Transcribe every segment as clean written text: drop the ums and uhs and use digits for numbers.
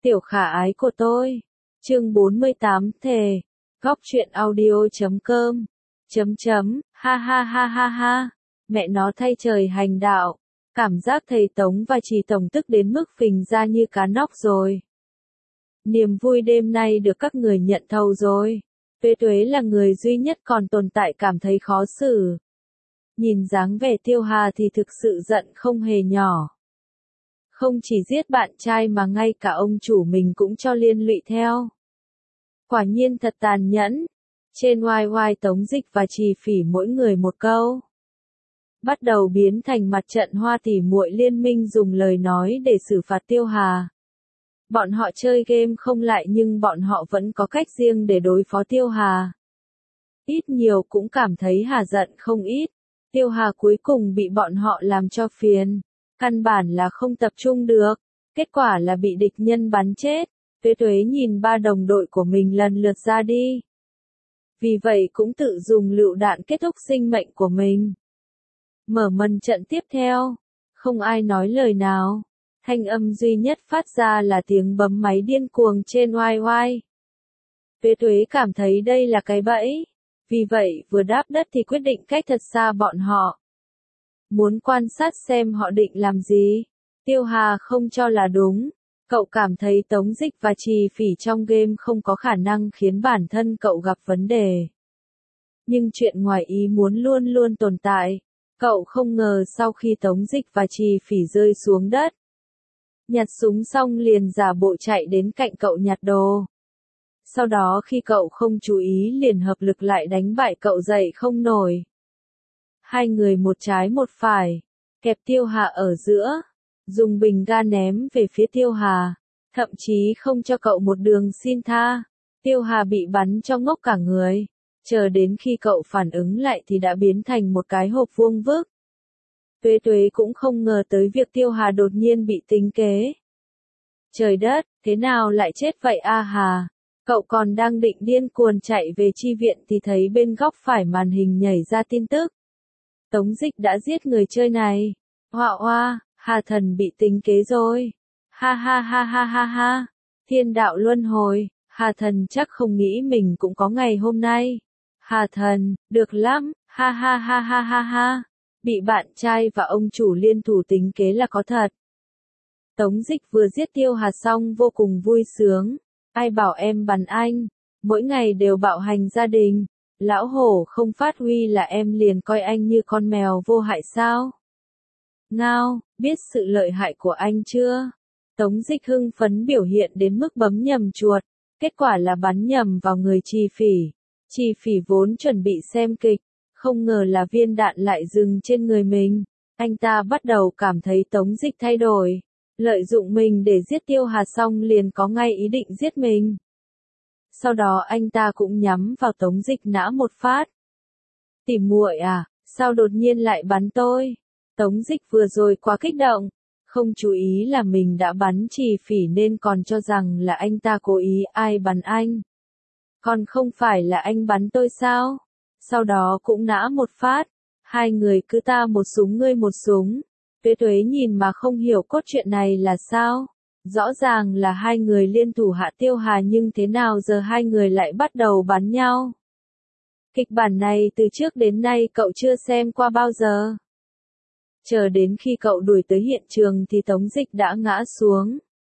Tiểu khả ái của tôi. Chương 48 thề. Góc truyện audio.com. Ha ha ha ha ha. Mẹ nó thay trời hành đạo. Cảm giác thầy Tống và chị Tổng tức đến mức phình ra như cá nóc rồi. Niềm vui đêm nay được các người nhận thầu rồi. Tuế Tuế là người duy nhất còn tồn tại cảm thấy khó xử. Nhìn dáng vẻ Tiêu Hà thì thực sự giận không hề nhỏ. Không chỉ giết bạn trai mà ngay cả ông chủ mình cũng cho liên lụy theo. Quả nhiên thật tàn nhẫn. Trên YY Tống Dịch và Trì Phỉ mỗi người một câu. Bắt đầu biến thành mặt trận hoa tỉ muội liên minh dùng lời nói để xử phạt Tiêu Hà. Bọn họ chơi game không lại nhưng bọn họ vẫn có cách riêng để đối phó Tiêu Hà. Ít nhiều cũng cảm thấy Hà giận không ít. Tiêu Hà cuối cùng bị bọn họ làm cho phiền. Căn bản là không tập trung được. Kết quả là bị địch nhân bắn chết. Tuế Tuế nhìn ba đồng đội của mình lần lượt ra đi. Vì vậy cũng tự dùng lựu đạn kết thúc sinh mệnh của mình. Mở màn trận tiếp theo. Không ai nói lời nào. Thanh âm duy nhất phát ra là tiếng bấm máy điên cuồng trên YY. Tuế Tuế cảm thấy đây là cái bẫy. Vì vậy vừa đáp đất thì quyết định cách thật xa bọn họ. Muốn quan sát xem họ định làm gì. Tiêu Hà không cho là đúng. Cậu cảm thấy Tống Dịch và Trì Phỉ trong game không có khả năng khiến bản thân cậu gặp vấn đề. Nhưng chuyện ngoài ý muốn luôn luôn tồn tại. Cậu không ngờ sau khi Tống Dịch và Trì Phỉ rơi xuống đất. Nhặt súng xong liền giả bộ chạy đến cạnh cậu nhặt đồ. Sau đó khi cậu không chú ý liền hợp lực lại đánh bại cậu dậy không nổi. Hai người một trái một phải, kẹp Tiêu Hà ở giữa, dùng bình ga ném về phía Tiêu Hà, thậm chí không cho cậu một đường xin tha. Tiêu Hà bị bắn cho ngốc cả người, chờ đến khi cậu phản ứng lại thì đã biến thành một cái hộp vuông vức. Tuế Tuế cũng không ngờ tới việc Tiêu Hà đột nhiên bị tính kế. Trời đất, thế nào lại chết vậy a Hà? Cậu còn đang định điên cuồng chạy về chi viện thì thấy bên góc phải màn hình nhảy ra tin tức. Tống Dịch đã giết người chơi này. Hoa hoa, Hà Thần bị tính kế rồi. Ha ha ha ha ha ha. Thiên đạo luân hồi, Hà Thần chắc không nghĩ mình cũng có ngày hôm nay. Hà Thần, được lắm, ha ha ha ha ha ha. Bị bạn trai và ông chủ liên thủ tính kế là có thật. Tống Dịch vừa giết Tiêu Hà xong vô cùng vui sướng. Ai bảo em bắn anh, mỗi ngày đều bạo hành gia đình. Lão hổ không phát huy là em liền coi anh như con mèo vô hại sao? Ngao, biết sự lợi hại của anh chưa? Tống Dịch hưng phấn biểu hiện đến mức bấm nhầm chuột. Kết quả là bắn nhầm vào người Trì Phỉ. Trì Phỉ vốn chuẩn bị xem kịch. Không ngờ là viên đạn lại dừng trên người mình. Anh ta bắt đầu cảm thấy Tống Dịch thay đổi. Lợi dụng mình để giết Tiêu Hà xong liền có ngay ý định giết mình. Sau đó anh ta cũng nhắm vào Tống Dịch nã một phát. Tỉ muội à, sao đột nhiên lại bắn tôi? Tống Dịch vừa rồi quá kích động. Không chú ý là mình đã bắn Trì Phỉ nên còn cho rằng là anh ta cố ý ai bắn anh. Còn không phải là anh bắn tôi sao? Sau đó cũng nã một phát. Hai người cứ ta một súng ngươi một súng. Tuế Tuế nhìn mà không hiểu cốt truyện này là sao. Rõ ràng là hai người liên thủ hạ Tiêu Hà nhưng thế nào giờ hai người lại bắt đầu bắn nhau. Kịch bản này từ trước đến nay cậu chưa xem qua bao giờ. Chờ đến khi cậu đuổi tới hiện trường thì Tống Dịch đã ngã xuống.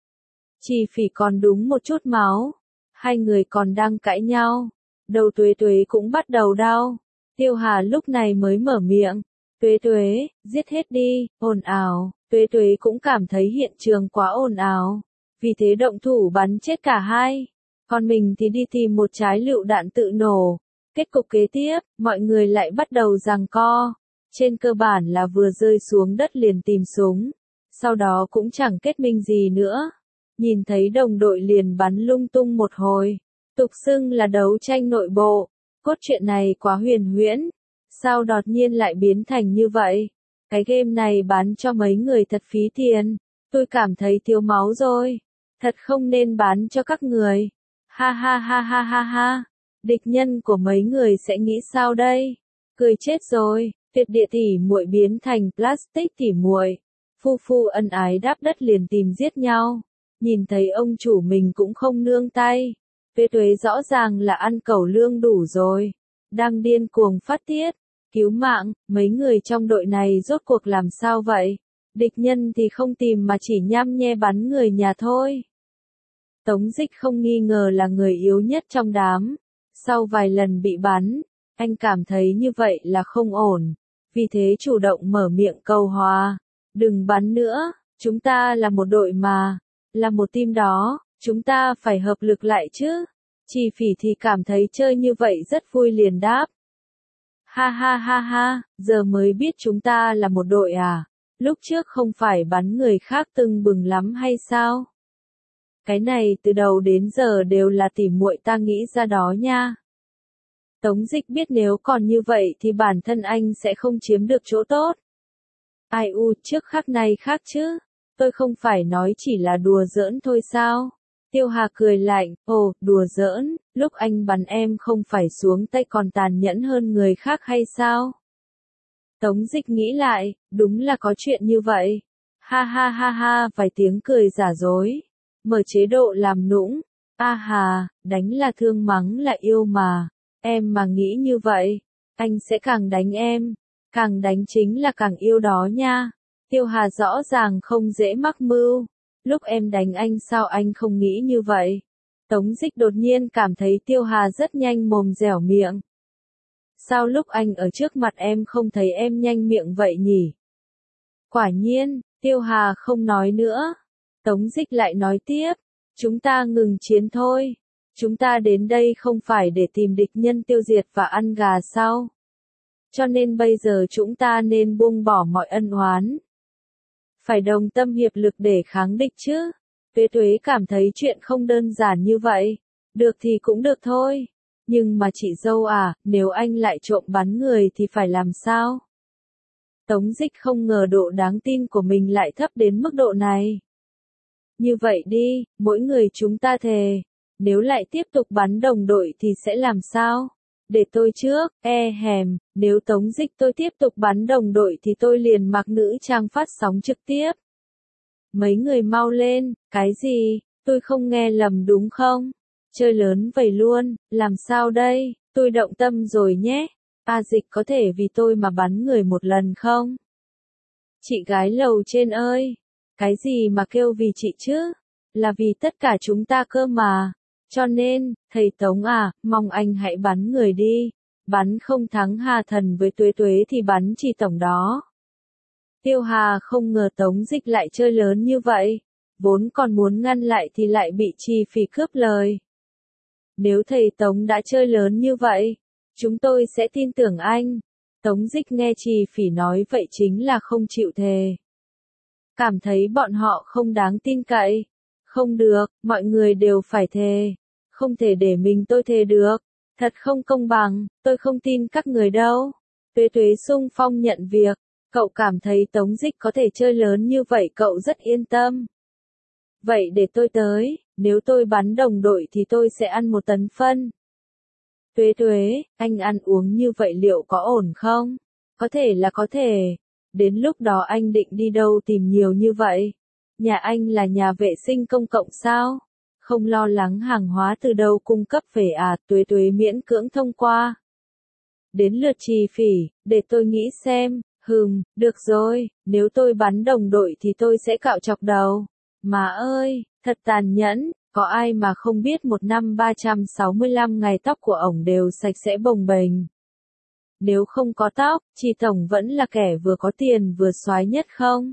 Trì Phỉ còn đúng một chút máu. Hai người còn đang cãi nhau. Đầu Tuế Tuế cũng bắt đầu đau. Tiêu Hà lúc này mới mở miệng. Tuế Tuế, giết hết đi, ồn ào. Tuế Tuế cũng cảm thấy hiện trường quá ồn ào. Vì thế động thủ bắn chết cả hai. Còn mình thì đi tìm một trái lựu đạn tự nổ. Kết cục kế tiếp, mọi người lại bắt đầu giằng co. Trên cơ bản là vừa rơi xuống đất liền tìm súng. Sau đó cũng chẳng kết minh gì nữa. Nhìn thấy đồng đội liền bắn lung tung một hồi. Tục xưng là đấu tranh nội bộ. Cốt truyện này quá huyền huyễn. Sao đột nhiên lại biến thành như vậy? Cái game này bán cho mấy người thật phí tiền. Tôi cảm thấy thiếu máu rồi. Thật không nên bán cho các người. Ha ha ha ha ha ha. Địch nhân của mấy người sẽ nghĩ sao đây? Cười chết rồi. Tuyệt địa tỉ muội biến thành plastic tỉ muội. Phu phu ân ái đáp đất liền tìm giết nhau. Nhìn thấy ông chủ mình cũng không nương tay. Tuế Tuế rõ ràng là ăn cẩu lương đủ rồi. Đang điên cuồng phát tiết. Cứu mạng, mấy người trong đội này rốt cuộc làm sao vậy? Địch nhân thì không tìm mà chỉ nhăm nhe bắn người nhà thôi. Tống Dịch không nghi ngờ là người yếu nhất trong đám. Sau vài lần bị bắn, anh cảm thấy như vậy là không ổn. Vì thế chủ động mở miệng cầu hòa. Đừng bắn nữa, chúng ta là một đội mà. Là một team đó, chúng ta phải hợp lực lại chứ. Chỉ Phỉ thì cảm thấy chơi như vậy rất vui liền đáp. Ha ha ha ha, giờ mới biết chúng ta là một đội à? Lúc trước không phải bắn người khác tưng bừng lắm hay sao? Cái này từ đầu đến giờ đều là tỉ muội ta nghĩ ra đó nha. Tống Dịch biết nếu còn như vậy thì bản thân anh sẽ không chiếm được chỗ tốt. Ai u, trước khác này khác chứ. Tôi không phải nói chỉ là đùa giỡn thôi sao? Tiêu Hà cười lạnh, ồ, đùa giỡn, lúc anh bắn em không phải xuống tay còn tàn nhẫn hơn người khác hay sao? Tống Dịch nghĩ lại, đúng là có chuyện như vậy. Ha ha ha ha, vài tiếng cười giả dối. Mở chế độ làm nũng. A hà, đánh là thương mắng là yêu mà. Em mà nghĩ như vậy, anh sẽ càng đánh em. Càng đánh chính là càng yêu đó nha. Tiêu Hà rõ ràng không dễ mắc mưu. Lúc em đánh anh sao anh không nghĩ như vậy? Tống Dịch đột nhiên cảm thấy Tiêu Hà rất nhanh mồm dẻo miệng. Sao lúc anh ở trước mặt em không thấy em nhanh miệng vậy nhỉ? Quả nhiên, Tiêu Hà không nói nữa. Tống Dịch lại nói tiếp, chúng ta ngừng chiến thôi. Chúng ta đến đây không phải để tìm địch nhân tiêu diệt và ăn gà sao? Cho nên bây giờ chúng ta nên buông bỏ mọi ân oán. Phải đồng tâm hiệp lực để kháng địch chứ. Tuế Tuế cảm thấy chuyện không đơn giản như vậy. Được thì cũng được thôi. Nhưng mà chị dâu à, nếu anh lại trộm bắn người thì phải làm sao? Tống Dịch không ngờ độ đáng tin của mình lại thấp đến mức độ này. Như vậy đi, mỗi người chúng ta thề. Nếu lại tiếp tục bắn đồng đội thì sẽ làm sao? Để tôi trước, hèm, nếu Tống Dịch tôi tiếp tục bắn đồng đội thì tôi liền mặc nữ trang phát sóng trực tiếp. Mấy người mau lên, cái gì, tôi không nghe lầm đúng không? Chơi lớn vậy luôn, làm sao đây, tôi động tâm rồi nhé. Dịch có thể vì tôi mà bắn người một lần không? Chị gái lầu trên ơi, cái gì mà kêu vì chị chứ? Là vì tất cả chúng ta cơ mà. Cho nên, thầy Tống à, mong anh hãy bắn người đi. Bắn không thắng Hà Thần với Tuế Tuế thì bắn chỉ tổng đó. Tiêu Hà không ngờ Tống Dịch lại chơi lớn như vậy. Vốn còn muốn ngăn lại thì lại bị Trì Phỉ cướp lời. Nếu thầy Tống đã chơi lớn như vậy, chúng tôi sẽ tin tưởng anh. Tống Dịch nghe Trì Phỉ nói vậy chính là không chịu thề. Cảm thấy bọn họ không đáng tin cậy. Không được, mọi người đều phải thề. Không thể để mình tôi thề được. Thật không công bằng, tôi không tin các người đâu. Tuế Tuế xung phong nhận việc. Cậu cảm thấy Tống Dịch có thể chơi lớn như vậy cậu rất yên tâm. Vậy để tôi tới, nếu tôi bắn đồng đội thì tôi sẽ ăn 1 tấn phân. Tuế Tuế, anh ăn uống như vậy liệu có ổn không? Có thể là có thể. Đến lúc đó anh định đi đâu tìm nhiều như vậy? Nhà anh là nhà vệ sinh công cộng sao? Không lo lắng hàng hóa từ đâu cung cấp về à? Tuế Tuế miễn cưỡng thông qua. Đến lượt Trì Phỉ, để tôi nghĩ xem. Được rồi, nếu tôi bắn đồng đội thì tôi sẽ cạo chọc đầu. Má ơi, thật tàn nhẫn, có ai mà không biết một năm 365 ngày tóc của ổng đều sạch sẽ bồng bềnh. Nếu không có tóc, chị Tổng vẫn là kẻ vừa có tiền vừa soái nhất không?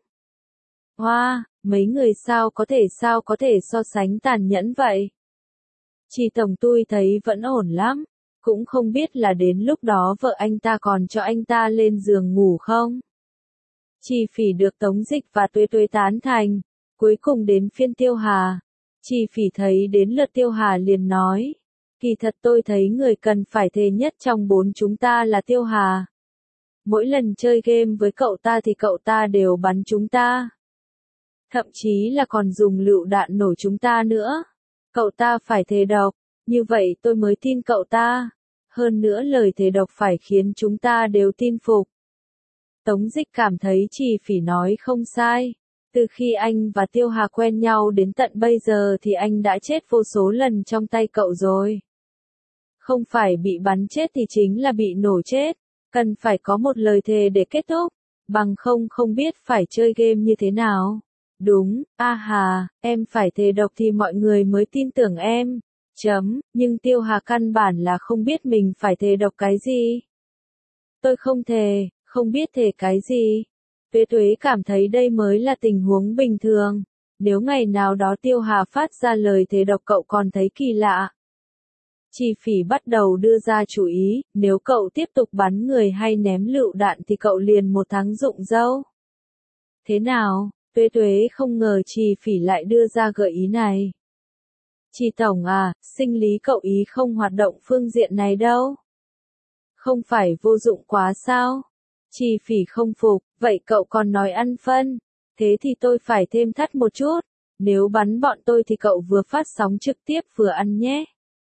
Hoa, mấy người sao có thể so sánh tàn nhẫn vậy? Chị Tổng tôi thấy vẫn ổn lắm. Cũng không biết là đến lúc đó vợ anh ta còn cho anh ta lên giường ngủ không? Trì Phỉ được Tống Dịch và Tuế Tuế tán thành. Cuối cùng đến phiên Tiêu Hà. Trì Phỉ thấy đến lượt Tiêu Hà liền nói. Kỳ thật tôi thấy người cần phải thề nhất trong 4 chúng ta là Tiêu Hà. Mỗi lần chơi game với cậu ta thì cậu ta đều bắn chúng ta. Thậm chí là còn dùng lựu đạn nổ chúng ta nữa. Cậu ta phải thề độc. Như vậy tôi mới tin cậu ta. Hơn nữa lời thề độc phải khiến chúng ta đều tin phục. Tống Dịch cảm thấy Trì Phỉ nói không sai. Từ khi anh và Tiêu Hà quen nhau đến tận bây giờ thì anh đã chết vô số lần trong tay cậu rồi. Không phải bị bắn chết thì chính là bị nổ chết. Cần phải có một lời thề để kết thúc. Bằng không biết phải chơi game như thế nào. Đúng, hà, em phải thề độc thì mọi người mới tin tưởng em. Nhưng Tiêu Hà căn bản là không biết mình phải thề độc cái gì. Tôi không thề, không biết thề cái gì. Tuế cảm thấy đây mới là tình huống bình thường. Nếu ngày nào đó Tiêu Hà phát ra lời thề độc cậu còn thấy kỳ lạ. Chi Phỉ bắt đầu đưa ra chủ ý, nếu cậu tiếp tục bắn người hay ném lựu đạn thì cậu liền 1 tháng rụng râu. Thế nào? Tuế không ngờ Chi Phỉ lại đưa ra gợi ý này. Chi Tổng à, sinh lý cậu ý không hoạt động phương diện này đâu. Không phải vô dụng quá sao? Chi Phỉ không phục, vậy cậu còn nói ăn phân. Thế thì tôi phải thêm thắt một chút. Nếu bắn bọn tôi thì cậu vừa phát sóng trực tiếp vừa ăn nhé.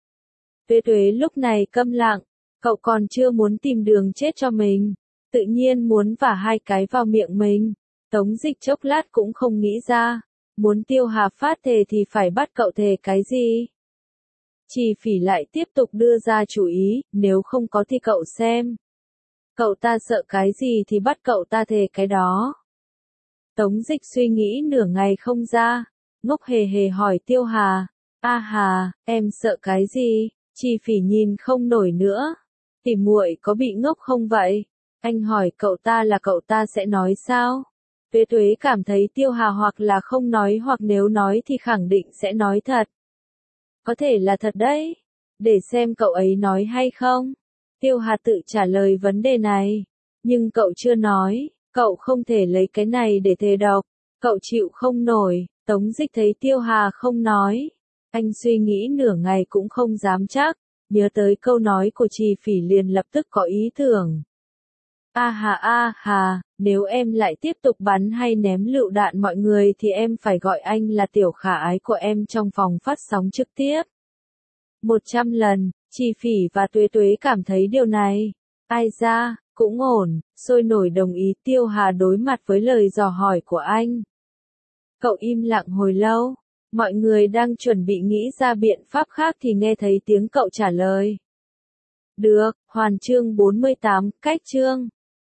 Tuế lúc này câm lặng, cậu còn chưa muốn tìm đường chết cho mình. Tự nhiên muốn vả 2 cái vào miệng mình. Tống Dịch chốc lát cũng không nghĩ ra. Muốn Tiêu Hà phát thề thì phải bắt cậu thề cái gì? Chi Phỉ lại tiếp tục đưa ra chủ ý, nếu không có thì cậu xem. Cậu ta sợ cái gì thì bắt cậu ta thề cái đó. Tống Dịch suy nghĩ nửa ngày không ra, ngốc hề hề hỏi Tiêu Hà. Hà, em sợ cái gì? Chi Phỉ nhìn không nổi nữa. Tỉ muội có bị ngốc không vậy? Anh hỏi cậu ta là cậu ta sẽ nói sao? Tuế cảm thấy Tiêu Hà hoặc là không nói hoặc nếu nói thì khẳng định sẽ nói thật. Có thể là thật đấy. Để xem cậu ấy nói hay không. Tiêu Hà tự trả lời vấn đề này. Nhưng cậu chưa nói, cậu không thể lấy cái này để thề độc. Cậu chịu không nổi. Tống Dịch thấy Tiêu Hà không nói. Anh suy nghĩ nửa ngày cũng không dám chắc. Nhớ tới câu nói của Chi Phỉ liền lập tức có ý tưởng. Hà, nếu em lại tiếp tục bắn hay ném lựu đạn mọi người thì em phải gọi anh là tiểu khả ái của em trong phòng phát sóng trực tiếp. 100 lần, Chi Phỉ và Tuế cảm thấy điều này. Ai ra, cũng ổn, sôi nổi đồng ý Tiêu Hà đối mặt với lời dò hỏi của anh. Cậu im lặng hồi lâu, mọi người đang chuẩn bị nghĩ ra biện pháp khác thì nghe thấy tiếng cậu trả lời. Được, hoàn chương 48, cách chương.